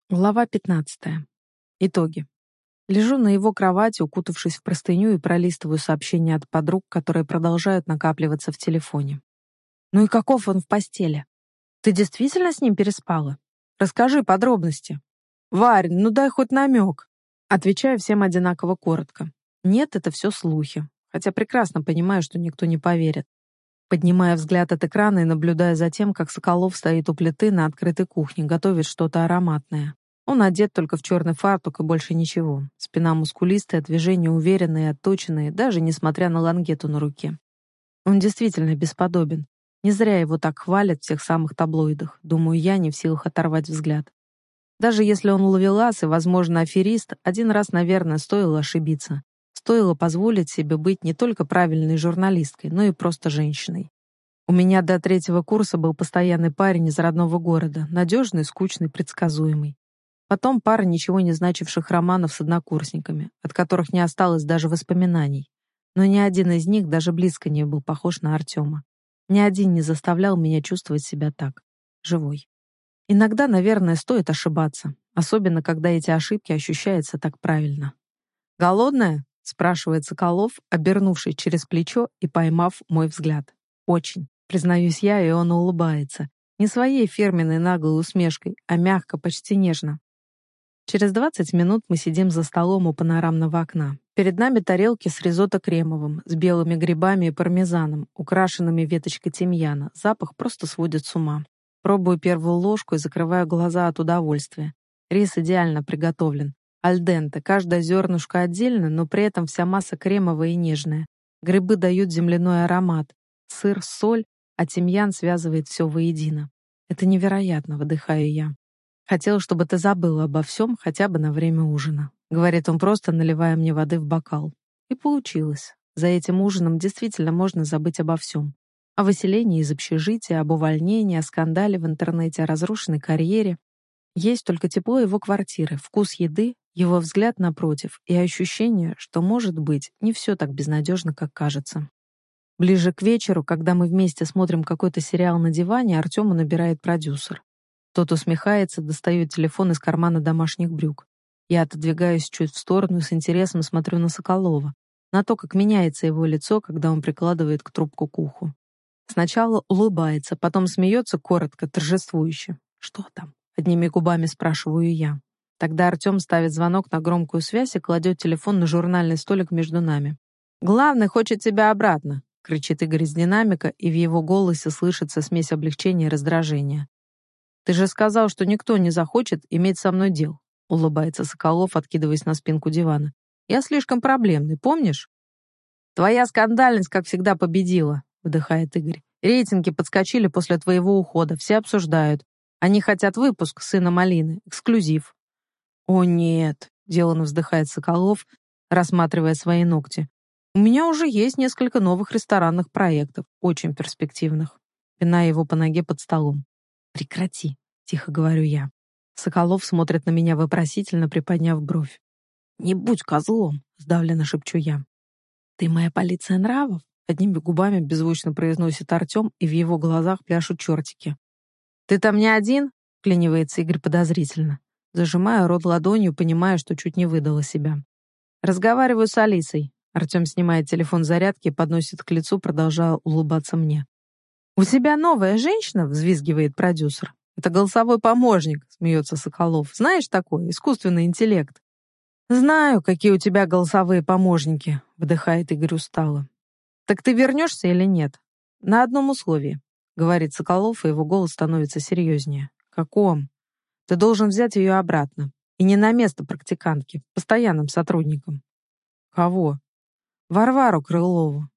Глава 15. Итоги. Лежу на его кровати, укутавшись в простыню, и пролистываю сообщения от подруг, которые продолжают накапливаться в телефоне. «Ну и каков он в постели? Ты действительно с ним переспала? Расскажи подробности». «Варь, ну дай хоть намек». Отвечаю всем одинаково коротко. Нет, это все слухи. Хотя прекрасно понимаю, что никто не поверит. Поднимая взгляд от экрана и наблюдая за тем, как Соколов стоит у плиты на открытой кухне, готовит что-то ароматное. Он одет только в черный фартук и больше ничего. Спина мускулистая, движения уверенные и отточенные, даже несмотря на лангету на руке. Он действительно бесподобен. Не зря его так хвалят в тех самых таблоидах. Думаю, я не в силах оторвать взгляд. Даже если он ловелас и, возможно, аферист, один раз, наверное, стоило ошибиться. Стоило позволить себе быть не только правильной журналисткой, но и просто женщиной. У меня до 3-го курса был постоянный парень из родного города, надежный, скучный, предсказуемый. Потом пара ничего не значивших романов с однокурсниками, от которых не осталось даже воспоминаний. Но ни один из них даже близко не был похож на Артема. Ни один не заставлял меня чувствовать себя так, живой. Иногда, наверное, стоит ошибаться, особенно когда эти ошибки ощущаются так правильно. «Голодная?» — спрашивает Соколов, обернувшись через плечо и поймав мой взгляд. «Очень», — признаюсь я, и он улыбается. Не своей фирменной наглой усмешкой, а мягко, почти нежно. Через 20 минут мы сидим за столом у панорамного окна. Перед нами тарелки с ризотто кремовым, с белыми грибами и пармезаном, украшенными веточкой тимьяна. Запах просто сводит с ума. Пробую первую ложку и закрываю глаза от удовольствия. Рис идеально приготовлен. Аль денте, каждое зернышко отдельно, но при этом вся масса кремовая и нежная. Грибы дают земляной аромат. Сыр, соль, а тимьян связывает все воедино. Это невероятно, выдыхаю я. «Хотел, чтобы ты забыла обо всем хотя бы на время ужина», — говорит он, просто наливая мне воды в бокал. И получилось. За этим ужином действительно можно забыть обо всем. О выселении из общежития, об увольнении, о скандале в интернете, о разрушенной карьере. Есть только тепло его квартиры, вкус еды, его взгляд напротив и ощущение, что, может быть, не все так безнадежно, как кажется. Ближе к вечеру, когда мы вместе смотрим какой-то сериал на диване, Артему набирает продюсер. Тот усмехается, достает телефон из кармана домашних брюк. Я отодвигаюсь чуть в сторону и с интересом смотрю на Соколова, на то, как меняется его лицо, когда он прикладывает к трубку к уху. Сначала улыбается, потом смеется коротко, торжествующе. «Что там?» — одними губами спрашиваю я. Тогда Артем ставит звонок на громкую связь и кладет телефон на журнальный столик между нами. «Главный хочет тебя обратно!» — кричит Игорь из динамика, и в его голосе слышится смесь облегчения и раздражения. «Ты же сказал, что никто не захочет иметь со мной дел», — улыбается Соколов, откидываясь на спинку дивана. «Я слишком проблемный, помнишь?» «Твоя скандальность, как всегда, победила», — выдыхает Игорь. «Рейтинги подскочили после твоего ухода, все обсуждают. Они хотят выпуск «Сына Малины», эксклюзив». «О нет», — деланно вздыхает Соколов, рассматривая свои ногти. «У меня уже есть несколько новых ресторанных проектов, очень перспективных». Пиная его по ноге под столом. «Прекрати», — тихо говорю я. Соколов смотрит на меня вопросительно, приподняв бровь. «Не будь козлом», — сдавленно шепчу я. «Ты моя полиция нравов?» — одними губами беззвучно произносит Артем, и в его глазах пляшут чертики. «Ты там не один?» — вклинивается Игорь подозрительно. Зажимаю рот ладонью, понимая, что чуть не выдала себя. «Разговариваю с Алисой». Артем снимает телефон зарядки и подносит к лицу, продолжая улыбаться мне. «У тебя новая женщина?» — взвизгивает продюсер. «Это голосовой помощник», — смеется Соколов. «Знаешь такое? Искусственный интеллект». «Знаю, какие у тебя голосовые помощники», — вдыхает Игорь устало. «Так ты вернешься или нет?» «На одном условии», — говорит Соколов, и его голос становится серьезнее. «Каком?» «Ты должен взять ее обратно. И не на место практикантки, постоянным сотрудником». «Кого?» «Варвару Крылову».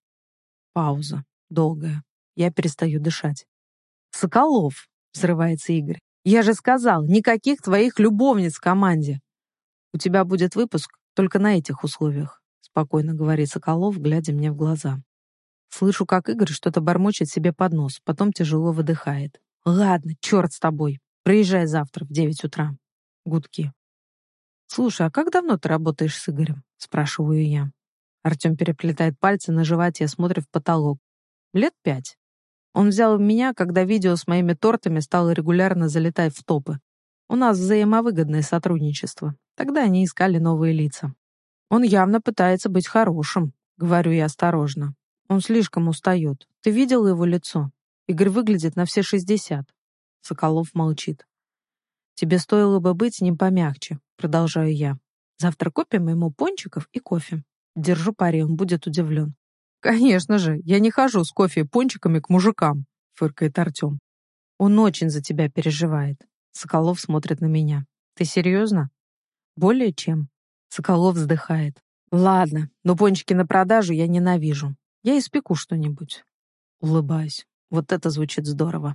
Пауза. Долгая. Я перестаю дышать. «Соколов!» — взрывается Игорь. «Я же сказал, никаких твоих любовниц в команде!» «У тебя будет выпуск только на этих условиях», — спокойно говорит Соколов, глядя мне в глаза. Слышу, как Игорь что-то бормочет себе под нос, потом тяжело выдыхает. «Ладно, черт с тобой. Приезжай завтра в 9 утра». Гудки. «Слушай, а как давно ты работаешь с Игорем?» — спрашиваю я. Артем переплетает пальцы на животе, смотрит в потолок. «Лет 5. Он взял меня, когда видео с моими тортами стало регулярно залетать в топы. У нас взаимовыгодное сотрудничество. Тогда они искали новые лица. Он явно пытается быть хорошим, говорю я осторожно. Он слишком устает. Ты видел его лицо? Игорь выглядит на все 60. Соколов молчит. Тебе стоило бы быть с ним помягче, продолжаю я. Завтра купим ему пончиков и кофе. Держу пари, он будет удивлен. Конечно же, я не хожу с кофе и пончиками к мужикам, фыркает Артем. Он очень за тебя переживает. Соколов смотрит на меня. Ты серьезно? Более чем. Соколов вздыхает. Ладно, но пончики на продажу я ненавижу. Я испеку что-нибудь. Улыбаюсь. Вот это звучит здорово.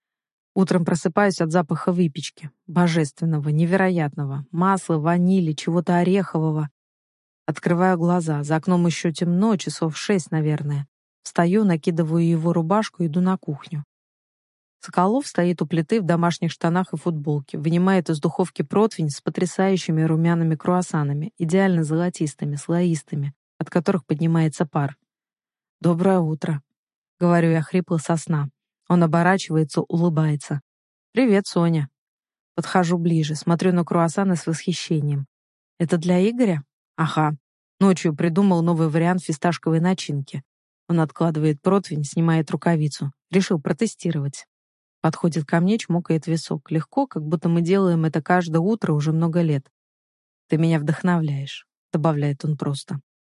Утром просыпаюсь от запаха выпечки. Божественного, невероятного. Масла, ванили, чего-то орехового. Открываю глаза. За окном еще темно, часов 6, наверное. Встаю, накидываю его рубашку, иду на кухню. Соколов стоит у плиты в домашних штанах и футболке, вынимает из духовки противень с потрясающими румяными круассанами, идеально золотистыми, слоистыми, от которых поднимается пар. «Доброе утро», — говорю я хрипло со сна. Он оборачивается, улыбается. «Привет, Соня». Подхожу ближе, смотрю на круассаны с восхищением. «Это для Игоря?» «Ага. Ночью придумал новый вариант фисташковой начинки». Он откладывает противень, снимает рукавицу. Решил протестировать. Подходит ко мне, чмокает висок. Легко, как будто мы делаем это каждое утро уже много лет. «Ты меня вдохновляешь», — добавляет он просто.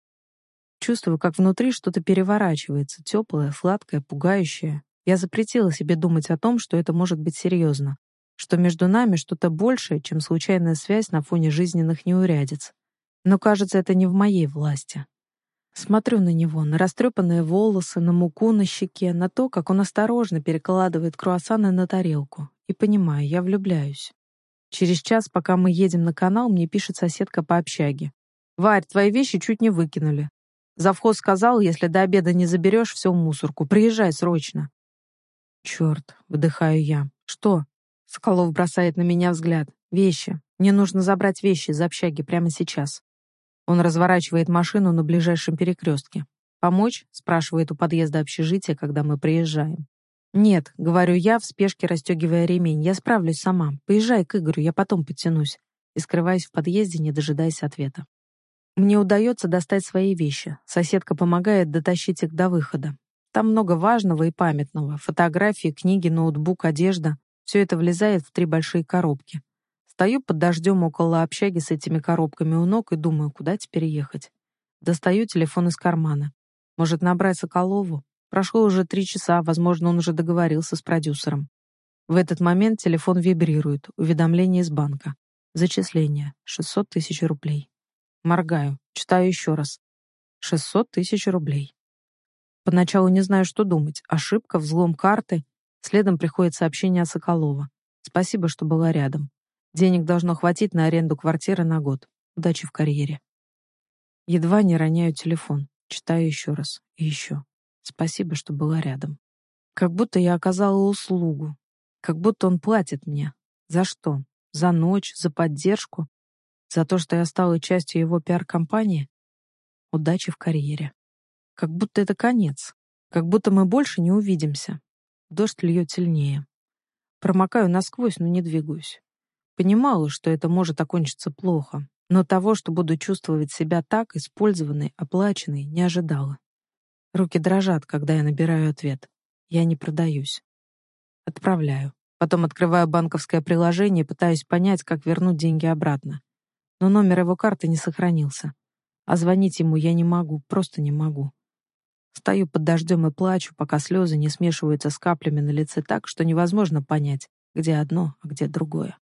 Чувствую, как внутри что-то переворачивается, теплое, сладкое, пугающее. Я запретила себе думать о том, что это может быть серьезно, что между нами что-то большее, чем случайная связь на фоне жизненных неурядиц. Но, кажется, это не в моей власти. Смотрю на него, на растрепанные волосы, на муку на щеке, на то, как он осторожно перекладывает круассаны на тарелку. И понимаю, я влюбляюсь. Через час, пока мы едем на канал, мне пишет соседка по общаге. «Варь, твои вещи чуть не выкинули. Завхоз сказал, если до обеда не заберешь, все в мусорку. Приезжай срочно». «Черт», — выдыхаю я. «Что?» Соколов бросает на меня взгляд. «Вещи. Мне нужно забрать вещи из общаги прямо сейчас». Он разворачивает машину на ближайшем перекрестке. «Помочь?» — спрашивает у подъезда общежития, когда мы приезжаем. «Нет», — говорю я, в спешке расстегивая ремень. «Я справлюсь сама. Поезжай к Игорю, я потом подтянусь». И скрываюсь в подъезде, не дожидаясь ответа. Мне удается достать свои вещи. Соседка помогает дотащить их до выхода. Там много важного и памятного. Фотографии, книги, ноутбук, одежда. Все это влезает в 3 большие коробки. Стою под дождем около общаги с этими коробками у ног и думаю, куда теперь ехать. Достаю телефон из кармана. Может, набрать Соколову? Прошло уже 3 часа, возможно, он уже договорился с продюсером. В этот момент телефон вибрирует. Уведомление из банка. Зачисление. 600 тысяч рублей. Моргаю. Читаю еще раз. 600 тысяч рублей. Поначалу не знаю, что думать. Ошибка, взлом карты. Следом приходит сообщение от Соколова. Спасибо, что была рядом. Денег должно хватить на аренду квартиры на год. Удачи в карьере. Едва не роняю телефон. Читаю еще раз. И еще. Спасибо, что была рядом. Как будто я оказала услугу. Как будто он платит мне. За что? За ночь? За поддержку? За то, что я стала частью его пиар-компании? Удачи в карьере. Как будто это конец. Как будто мы больше не увидимся. Дождь льет сильнее. Промокаю насквозь, но не двигаюсь. Понимала, что это может окончиться плохо, но того, что буду чувствовать себя так, использованной, оплаченной, не ожидала. Руки дрожат, когда я набираю ответ. Я не продаюсь. Отправляю. Потом открываю банковское приложение и пытаюсь понять, как вернуть деньги обратно. Но номер его карты не сохранился. А звонить ему я не могу, просто не могу. Стою под дождем и плачу, пока слезы не смешиваются с каплями на лице так, что невозможно понять, где одно, а где другое.